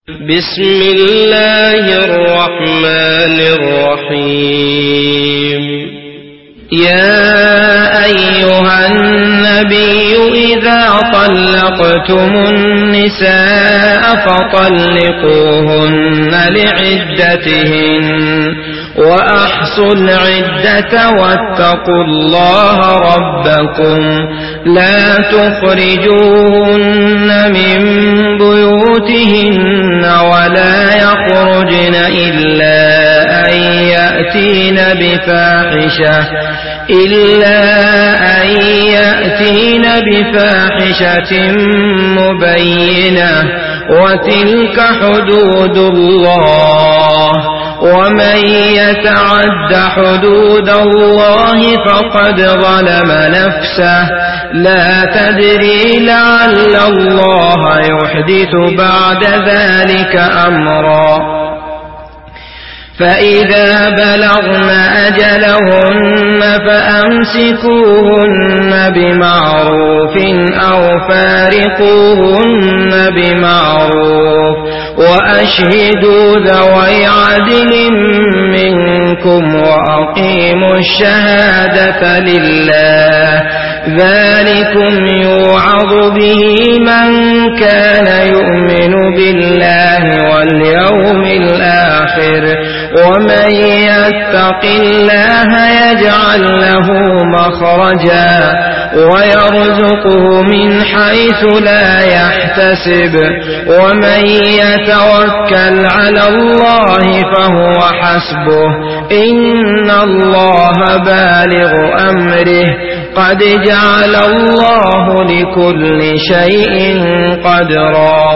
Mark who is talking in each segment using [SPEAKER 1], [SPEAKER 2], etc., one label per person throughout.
[SPEAKER 1] بسم الله الرحمن الرحيم. يا أيها النبي إذا طلقتم النساء فطلقوهن لعدتهن وأحصوا العدة واتقوا الله ربكم لا تخرجوهن من بيوتهن ولا يخرجن إلا أن يأتين بفاحشة مبينة وتلك حدود الله ومن يتعد حدود الله فقد ظلم نفسه لا تدري لعل الله يحدث بعد ذلك أمرا. فإذا بلغن أجلهن فأمسكوهن بمعروف أو فارقوهن بمعروف وأشهدوا ذوي عدل منكم وأقيموا الشهادة لله ذلكم يوعظ به من كان يؤمن بالله واليوم الآخر ومن يتق الله يجعل له مخرجا ويرزقه من حيث لا يحتسب ومن يتوكل على الله فهو حسبه إن الله بالغ أمره قد جعل الله لكل شيء قدرا.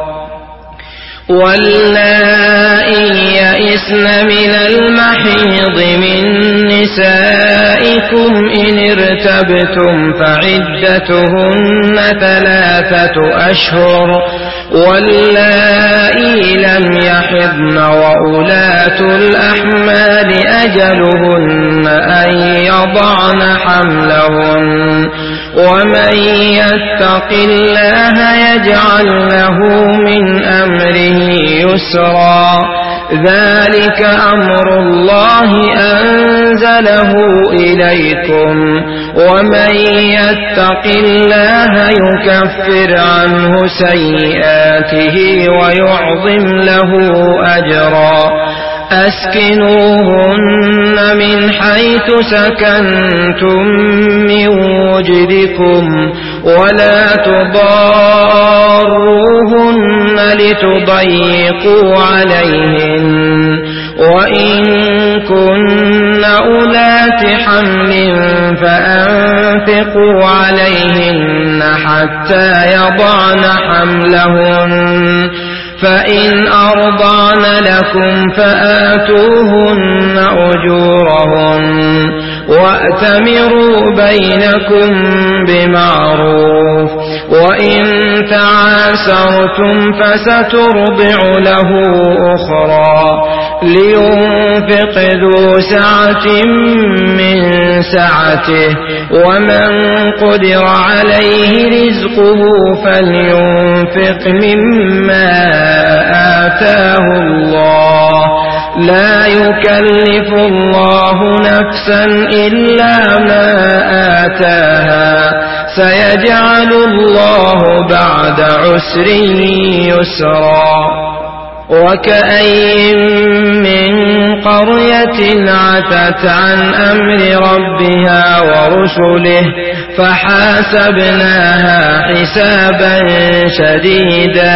[SPEAKER 1] واللائي يئسن من المحيض من نسائكم إن ارتبتم فعدتهن 3 أشهر واللائي لم يحضن وأولاة الأحمال أجلهن أن يضعن حملهن ومن يتق الله يجعل له من أمره يسرا ذلك أمر الله أنزله إليكم ومن يتق الله يكفر عنه سيئاته ويعظم له أجرا. أسكنوهن من حيث سكنتم من وجدكم ولا تضاروهن لتضيقوا عليهن وإن كن أولات حمل فأنفقوا عليهن حتى يضعن حملهن فإن أرضعن لكم فآتوهن أجورهن وأتمروا بينكم بمعروف وإن تعاسرتم فسترضع له أخرى لينفق ذو سعة من سعته ومن قدر عليه رزقه فلينفق مما آتاه الله لا يكلف الله نفسا إلا ما آتاها سيجعل الله بعد عسر يسرا. وكأين من قرية عتت عن أمر ربها ورسله فحاسبناها حسابا شديدا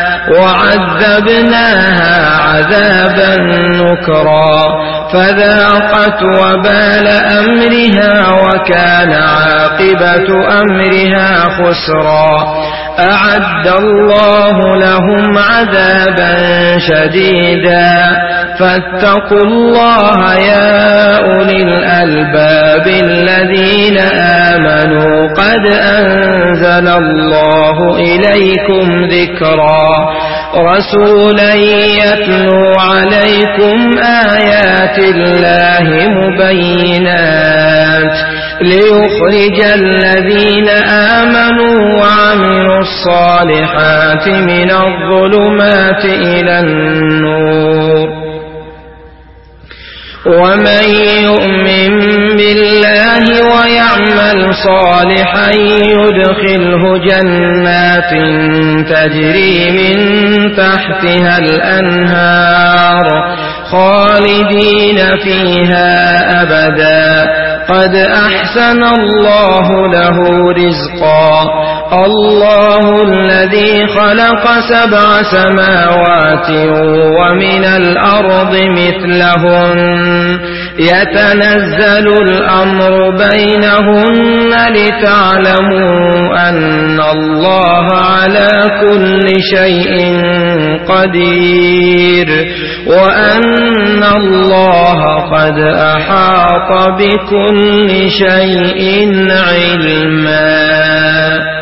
[SPEAKER 1] وعذبناها عذابا نكرا فذاقت وبال أمرها وكان عاقبة أمرها خسرا. أعد الله لهم عذابا شديدا فاتقوا الله يا أولي الألباب الذين آمنوا قد أنزل الله إليكم ذكرا رسولا يتلو عليكم آيات الله مبينات ليخرج الذين آمنوا وعملوا الصالحات من الظلمات إلى النور ومن يؤمن بالله ويعمل صالحا يدخله جنات تجري من تحتها الأنهار خالدين فيها أبدا قد أحسن الله له رزقا الله الذي خلق 7 سماوات ومن الأرض مثلهن يتنزل الأمر بينهن لتعلموا أن الله على كل شيء قدير وأن الله قد أحاط بكل شيء علما